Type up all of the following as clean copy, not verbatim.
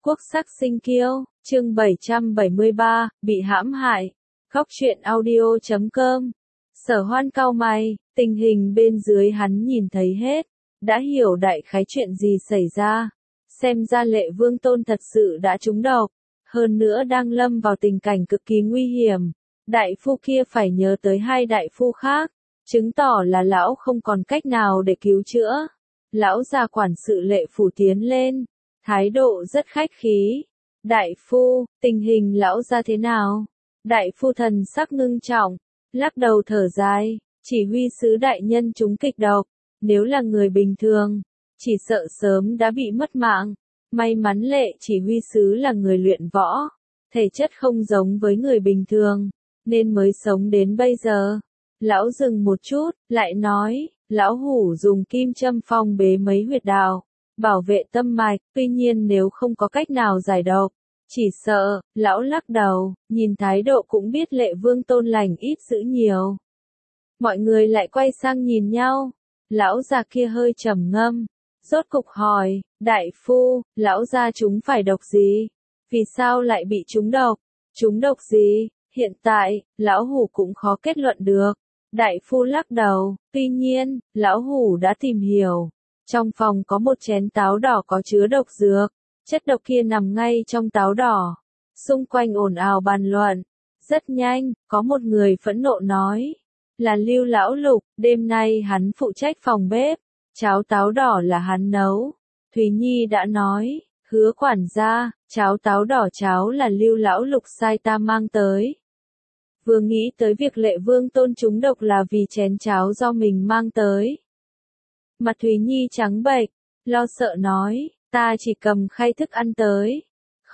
Quốc sắc sinh kiêu, chương 773, bị hãm hại. Khóc chuyện audio.com. Sở Hoan cau mày, tình hình bên dưới hắn nhìn thấy hết, đã hiểu đại khái chuyện gì xảy ra. Xem ra Lệ Vương Tôn thật sự đã trúng độc, hơn nữa đang lâm vào tình cảnh cực kỳ nguy hiểm. Đại phu kia phải nhớ tới hai đại phu khác, chứng tỏ là lão không còn cách nào để cứu chữa. Lão già quản sự Lệ phủ tiến lên, thái độ rất khách khí. Đại phu, tình hình lão ra thế nào? Đại phu thần sắc ngưng trọng, lắc đầu thở dài, chỉ huy sứ đại nhân trúng kịch độc, nếu là người bình thường, chỉ sợ sớm đã bị mất mạng. May mắn Lệ chỉ huy sứ là người luyện võ, thể chất không giống với người bình thường, nên mới sống đến bây giờ. Lão dừng một chút, lại nói, lão hủ dùng kim châm phong bế mấy huyệt đạo, bảo vệ tâm mạch, tuy nhiên nếu không có cách nào giải độc, chỉ sợ, lão lắc đầu, nhìn thái độ cũng biết Lệ Vương Tôn lành ít dữ nhiều. Mọi người lại quay sang nhìn nhau, lão già kia hơi trầm ngâm, rốt cục hỏi, đại phu, lão gia chúng phải độc gì? Vì sao lại bị trúng độc? Trúng độc gì? Hiện tại, lão hủ cũng khó kết luận được. Đại phu lắc đầu, tuy nhiên, lão hủ đã tìm hiểu. Trong phòng có một chén táo đỏ có chứa độc dược, chất độc kia nằm ngay trong táo đỏ. Xung quanh ồn ào bàn luận. Rất nhanh, có một người phẫn nộ nói, là Lưu Lão Lục, đêm nay hắn phụ trách phòng bếp, cháo táo đỏ là hắn nấu. Thúy Nhi đã nói, Hứa quản gia, cháo táo đỏ cháo là Lưu Lão Lục sai ta mang tới. Vừa nghĩ tới việc Lệ Vương Tôn trúng độc là vì chén cháo do mình mang tới. Mặt Thúy Nhi trắng bệch, lo sợ nói, ta chỉ cầm khay thức ăn tới.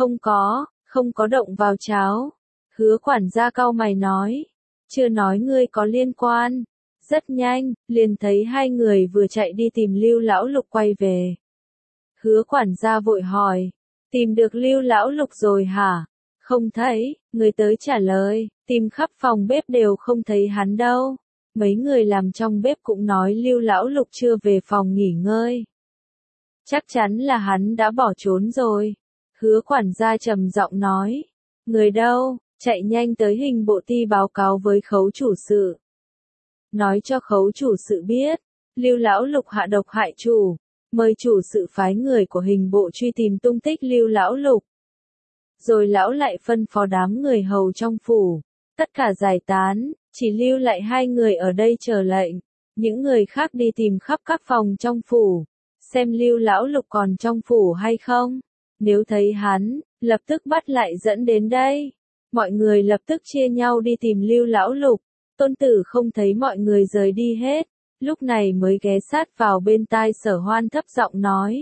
Không có động vào cháo. Hứa quản gia cau mày nói, chưa nói ngươi có liên quan. Rất nhanh, liền thấy hai người vừa chạy đi tìm Lưu Lão Lục quay về. Hứa quản gia vội hỏi, tìm được Lưu Lão Lục rồi hả? Không thấy, người tới trả lời, tìm khắp phòng bếp đều không thấy hắn đâu. Mấy người làm trong bếp cũng nói Lưu Lão Lục chưa về phòng nghỉ ngơi. Chắc chắn là hắn đã bỏ trốn rồi. Hứa quản gia trầm giọng nói, người đâu, chạy nhanh tới hình bộ ty báo cáo với khấu chủ sự. Nói cho khấu chủ sự biết, Lưu Lão Lục hạ độc hại chủ, mời chủ sự phái người của hình bộ truy tìm tung tích Lưu Lão Lục. Rồi lão lại phân phó đám người hầu trong phủ, tất cả giải tán, chỉ lưu lại hai người ở đây chờ lệnh. Những người khác đi tìm khắp các phòng trong phủ, xem Lưu Lão Lục còn trong phủ hay không. Nếu thấy hắn, lập tức bắt lại dẫn đến đây. Mọi người lập tức chia nhau đi tìm Lưu Lão Lục. Tôn Tử không thấy mọi người rời đi hết, lúc này mới ghé sát vào bên tai Sở Hoan thấp giọng nói.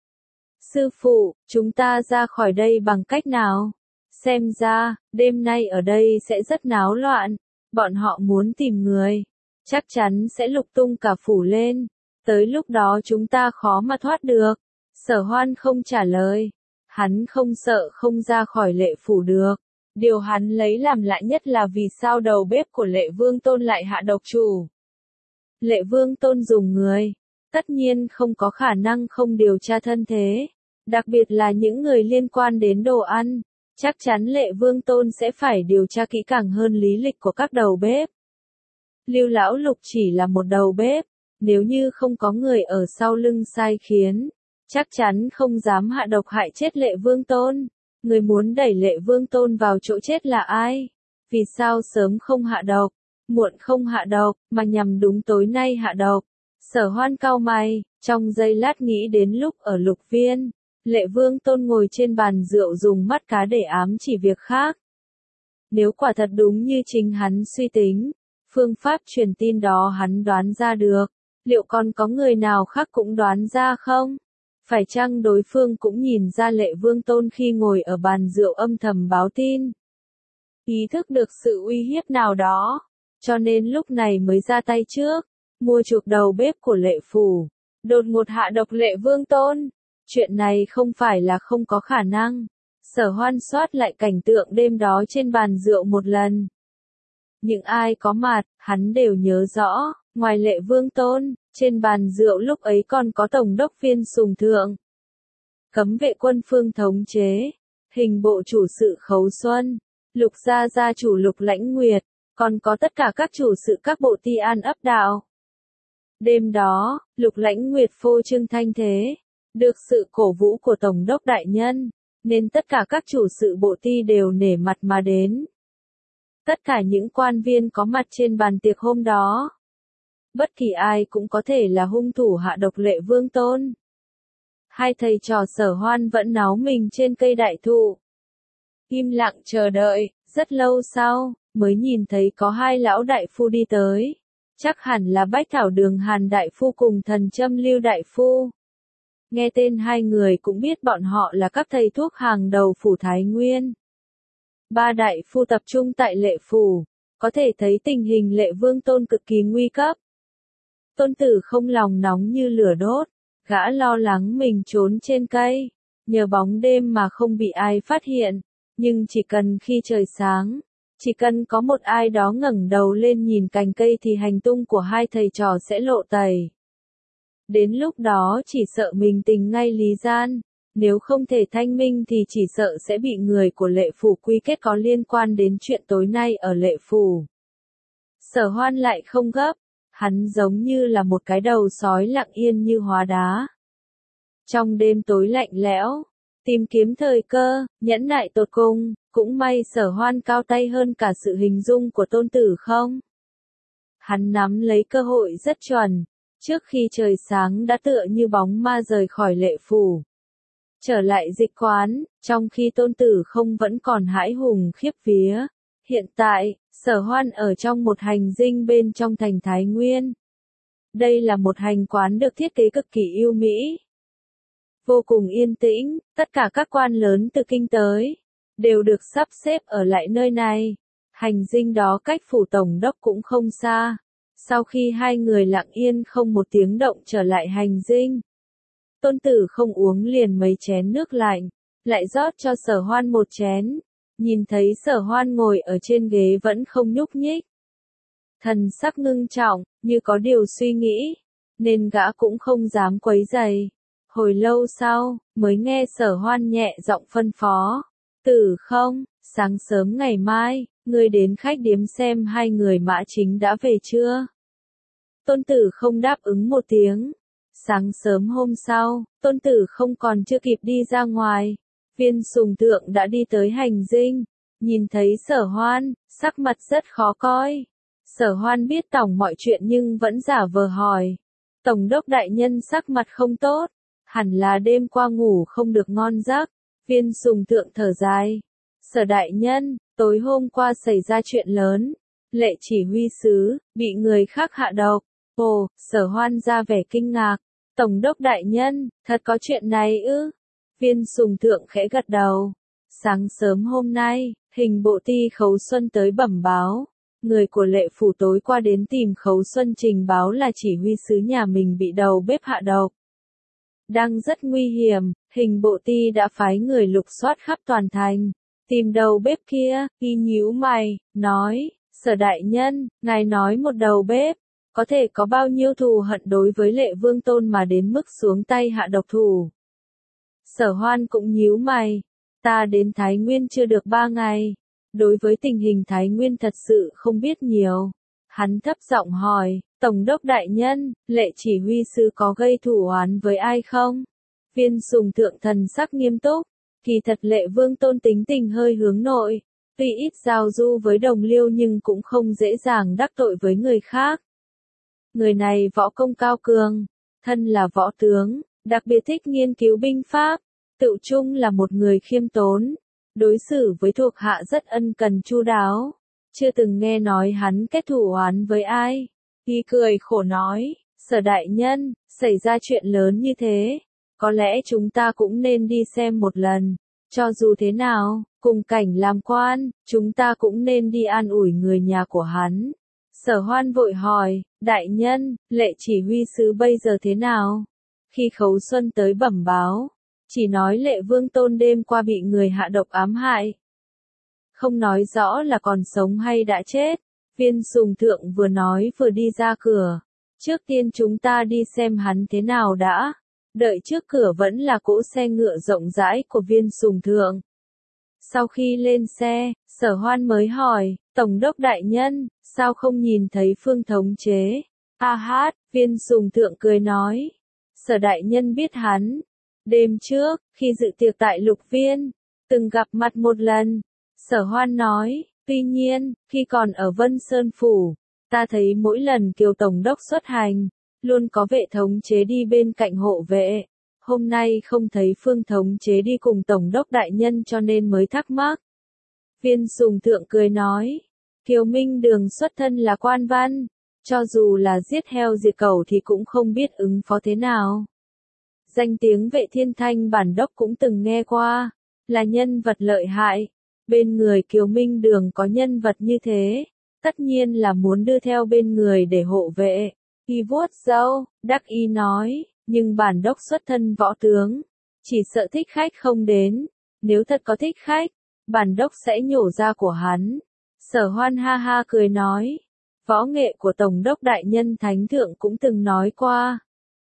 Sư phụ, chúng ta ra khỏi đây bằng cách nào? Xem ra, đêm nay ở đây sẽ rất náo loạn. Bọn họ muốn tìm người, chắc chắn sẽ lục tung cả phủ lên. Tới lúc đó chúng ta khó mà thoát được. Sở Hoan không trả lời. Hắn không sợ không ra khỏi Lệ phủ được. Điều hắn lấy làm lạ nhất là vì sao đầu bếp của Lệ Vương Tôn lại hạ độc chủ. Lệ Vương Tôn dùng người, tất nhiên không có khả năng không điều tra thân thế, đặc biệt là những người liên quan đến đồ ăn. Chắc chắn Lệ Vương Tôn sẽ phải điều tra kỹ càng hơn lý lịch của các đầu bếp. Lưu Lão Lục chỉ là một đầu bếp, nếu như không có người ở sau lưng sai khiến, chắc chắn không dám hạ độc hại chết Lệ Vương Tôn. Người muốn đẩy Lệ Vương Tôn vào chỗ chết là ai? Vì sao sớm không hạ độc, muộn không hạ độc, mà nhằm đúng tối nay hạ độc? Sở Hoan cau mày, trong giây lát nghĩ đến lúc ở Lục Viên, Lệ Vương Tôn ngồi trên bàn rượu dùng mắt cá để ám chỉ việc khác. Nếu quả thật đúng như chính hắn suy tính, phương pháp truyền tin đó hắn đoán ra được, liệu còn có người nào khác cũng đoán ra không? Phải chăng đối phương cũng nhìn ra Lệ Vương Tôn khi ngồi ở bàn rượu âm thầm báo tin? Ý thức được sự uy hiếp nào đó, cho nên lúc này mới ra tay trước, mua chuộc đầu bếp của Lệ phủ, đột ngột hạ độc Lệ Vương Tôn. Chuyện này không phải là không có khả năng. Sở Hoan soát lại cảnh tượng đêm đó trên bàn rượu một lần. Những ai có mặt, hắn đều nhớ rõ, ngoài Lệ Vương Tôn, trên bàn rượu lúc ấy còn có Tổng đốc Viên Sùng Thượng. cấm vệ quân Phương thống chế, hình bộ chủ sự Khấu Xuân, Lục gia gia chủ Lục Lãnh Nguyệt, còn có tất cả các chủ sự các bộ ti an ấp đạo. Đêm đó, Lục Lãnh Nguyệt phô trương thanh thế, được sự cổ vũ của Tổng đốc đại nhân, nên tất cả các chủ sự bộ ti đều nể mặt mà đến. Tất cả những quan viên có mặt trên bàn tiệc hôm đó, bất kỳ ai cũng có thể là hung thủ hạ độc Lệ Vương Tôn. Hai thầy trò Sở Hoan vẫn náu mình trên cây đại thụ, im lặng chờ đợi, rất lâu sau, mới nhìn thấy có hai lão đại phu đi tới. Chắc hẳn là Bách Thảo Đường Hàn đại phu cùng Thần Châm Lưu đại phu. Nghe tên hai người cũng biết bọn họ là các thầy thuốc hàng đầu phủ Thái Nguyên. Ba đại phu tập trung tại Lệ phủ, có thể thấy tình hình Lệ Vương Tôn cực kỳ nguy cấp. Tôn Tử không lòng nóng như lửa đốt, gã lo lắng mình trốn trên cây, nhờ bóng đêm mà không bị ai phát hiện, nhưng chỉ cần khi trời sáng, chỉ cần có một ai đó ngẩng đầu lên nhìn cành cây thì hành tung của hai thầy trò sẽ lộ tẩy. Đến lúc đó chỉ sợ mình tình ngay lý gian, nếu không thể thanh minh thì chỉ sợ sẽ bị người của Lệ phủ quy kết có liên quan đến chuyện tối nay ở Lệ phủ. Sở Hoan lại không gấp, hắn giống như là một cái đầu sói lặng yên như hóa đá. Trong đêm tối lạnh lẽo, tìm kiếm thời cơ, nhẫn nại tột cùng, cũng may Sở Hoan cao tay hơn cả sự hình dung của Tôn Tử không. Hắn nắm lấy cơ hội rất chuẩn, trước khi trời sáng đã tựa như bóng ma rời khỏi Lệ phủ. Trở lại dịch quán, trong khi Tôn Tử không vẫn còn hãi hùng khiếp vía. Hiện tại, Sở Hoan ở trong một hành dinh bên trong thành Thái Nguyên. Đây là một hành quán được thiết kế cực kỳ yêu mỹ. Vô cùng yên tĩnh, tất cả các quan lớn từ kinh tới, đều được sắp xếp ở lại nơi này. Hành dinh đó cách phủ tổng đốc cũng không xa. Sau khi hai người lặng yên không một tiếng động trở lại hành dinh, Tôn Tử không uống liền mấy chén nước lạnh, lại rót cho Sở Hoan một chén. Nhìn thấy Sở Hoan ngồi ở trên ghế vẫn không nhúc nhích, thần sắc ngưng trọng, như có điều suy nghĩ, nên gã cũng không dám quấy rầy. Hồi lâu sau, mới nghe Sở Hoan nhẹ giọng phân phó, Tử không, sáng sớm ngày mai, ngươi đến khách điếm xem hai người Mã Chính đã về chưa. Tôn Tử không đáp ứng một tiếng. Sáng sớm hôm sau, Tôn Tử không còn chưa kịp đi ra ngoài. Viên Sùng Thượng đã đi tới hành dinh, nhìn thấy Sở Hoan, sắc mặt rất khó coi. Sở Hoan biết tổng mọi chuyện nhưng vẫn giả vờ hỏi. Tổng đốc đại nhân sắc mặt không tốt, hẳn là đêm qua ngủ không được ngon giấc. Viên Sùng Thượng thở dài. Sở đại nhân, tối hôm qua xảy ra chuyện lớn. Lệ chỉ huy sứ, bị người khác hạ độc. Ồ, Sở Hoan ra vẻ kinh ngạc. Tổng đốc đại nhân, thật có chuyện này ư? Viên Sùng Thượng khẽ gật đầu. Sáng sớm hôm nay, hình bộ ti Khấu Xuân tới bẩm báo. Người của Lệ phủ tối qua đến tìm Khấu Xuân trình báo là chỉ huy sứ nhà mình bị đầu bếp hạ độc. Đang rất nguy hiểm, hình bộ ti đã phái người lục soát khắp toàn thành. Tìm đầu bếp kia, y nhíu mày, nói, Sở đại nhân, ngài nói một đầu bếp, có thể có bao nhiêu thù hận đối với Lệ Vương Tôn mà đến mức xuống tay hạ độc thủ. Sở Hoan cũng nhíu mày, ta đến Thái Nguyên chưa được 3 ngày, đối với tình hình Thái Nguyên thật sự không biết nhiều. Hắn thấp giọng hỏi, Tổng đốc đại nhân, Lệ chỉ huy sứ có gây thù oán với ai không? Viên Sùng Thượng thần sắc nghiêm túc, kỳ thật Lệ Vương Tôn tính tình hơi hướng nội, tuy ít giao du với đồng liêu nhưng cũng không dễ dàng đắc tội với người khác. Người này võ công cao cường, thân là võ tướng, đặc biệt thích nghiên cứu binh pháp, tự chung là một người khiêm tốn, đối xử với thuộc hạ rất ân cần chu đáo, chưa từng nghe nói hắn kết thù oán với ai. Y cười khổ nói, Sở đại nhân, xảy ra chuyện lớn như thế, có lẽ chúng ta cũng nên đi xem một lần, cho dù thế nào, cùng cảnh làm quan, chúng ta cũng nên đi an ủi người nhà của hắn. Sở Hoan vội hỏi, đại nhân, Lệ chỉ huy sứ bây giờ thế nào? Khi Khấu Xuân tới bẩm báo, chỉ nói Lệ Vương Tôn đêm qua bị người hạ độc ám hại. Không nói rõ là còn sống hay đã chết. Viên Sùng Thượng vừa nói vừa đi ra cửa. Trước tiên chúng ta đi xem hắn thế nào đã. đợi trước cửa vẫn là cỗ xe ngựa rộng rãi của Viên Sùng Thượng. Sau khi lên xe, Sở Hoan mới hỏi, Tổng đốc đại nhân, sao không nhìn thấy Phương thống chế? A hát, Viên Sùng Thượng cười nói. Sở đại nhân biết hắn. Đêm trước, khi dự tiệc tại Lục Viên, từng gặp mặt một lần. Sở Hoan nói, tuy nhiên, khi còn ở Vân Sơn Phủ, ta thấy mỗi lần Kiều Tổng đốc xuất hành, luôn có vệ thống chế đi bên cạnh hộ vệ. Hôm nay không thấy Phương thống chế đi cùng Tổng đốc đại nhân cho nên mới thắc mắc. Viên Sùng Thượng cười nói, Kiều Minh Đường xuất thân là quan văn, cho dù là giết heo diệt cẩu thì cũng không biết ứng phó thế nào. Danh tiếng Vệ Thiên Thanh bản đốc cũng từng nghe qua, là nhân vật lợi hại. Bên người Kiều Minh Đường có nhân vật như thế, tất nhiên là muốn đưa theo bên người để hộ vệ. Y vuốt râu, đắc ý nói, nhưng bản đốc xuất thân võ tướng, chỉ sợ thích khách không đến, nếu thật có thích khách, bản đốc sẽ nhổ ra của hắn. Sở Hoan ha ha cười nói, võ nghệ của Tổng đốc đại nhân Thánh Thượng cũng từng nói qua.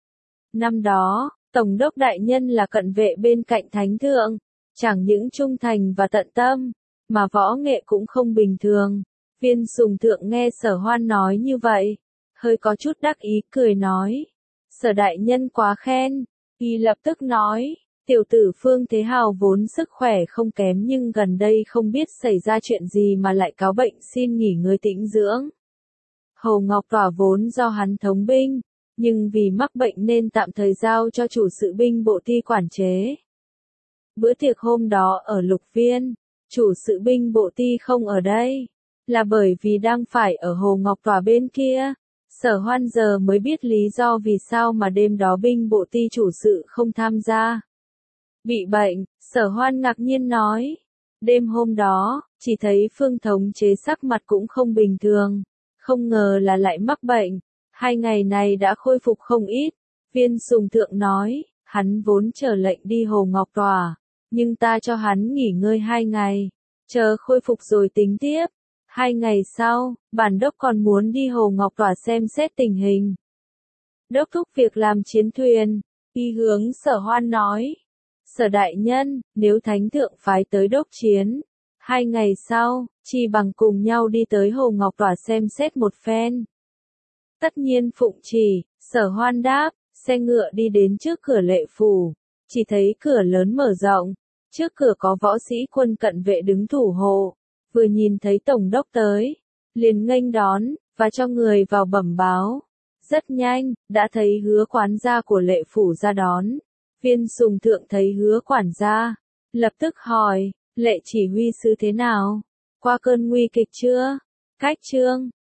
Năm đó, Tổng đốc đại nhân là cận vệ bên cạnh Thánh Thượng, chẳng những trung thành và tận tâm, mà võ nghệ cũng không bình thường. Viên Sùng Thượng nghe Sở Hoan nói như vậy, hơi có chút đắc ý cười nói, Sở đại nhân quá khen. Y lập tức nói, tiểu tử Phương Thế Hào vốn sức khỏe không kém nhưng gần đây không biết xảy ra chuyện gì mà lại cáo bệnh xin nghỉ ngơi tĩnh dưỡng. Hồ Ngọc Tỏa vốn do hắn thống binh, nhưng vì mắc bệnh nên tạm thời giao cho chủ sự binh bộ ti quản chế. Bữa tiệc hôm đó ở Lục Viên, chủ sự binh bộ ti không ở đây, là bởi vì đang phải ở Hồ Ngọc Tỏa bên kia. Sở Hoan giờ mới biết lý do vì sao mà đêm đó binh bộ ti chủ sự không tham gia. Bị bệnh, Sở Hoan ngạc nhiên nói. Đêm hôm đó, chỉ thấy Phương thống chế sắc mặt cũng không bình thường, không ngờ là lại mắc bệnh. 2 ngày này đã khôi phục không ít. Viên Sùng Thượng nói, hắn vốn chờ lệnh đi Hồ Ngọc Tòa, nhưng ta cho hắn nghỉ ngơi 2 ngày, chờ khôi phục rồi tính tiếp. 2 ngày sau, bản đốc còn muốn đi Hồ Ngọc Tòa xem xét tình hình. Đốc thúc việc làm chiến thuyền, Y hướng Sở Hoan nói. Sở đại nhân, nếu Thánh Thượng phái tới đốc chiến, 2 ngày sau, chỉ bằng cùng nhau đi tới Hồ Ngọc Tòa xem xét một phen. Tất nhiên phụng chỉ, Sở Hoan đáp, xe ngựa đi đến trước cửa Lệ Phủ, chỉ thấy cửa lớn mở rộng, trước cửa có võ sĩ quân cận vệ đứng thủ hộ, vừa nhìn thấy Tổng đốc tới, liền nghênh đón, và cho người vào bẩm báo. Rất nhanh, đã thấy Hứa quản gia của Lệ Phủ ra đón. Viên Sùng Thượng thấy Hứa quản gia, lập tức hỏi, Lệ chỉ huy sứ thế nào? Qua cơn nguy kịch chưa? Cách trương,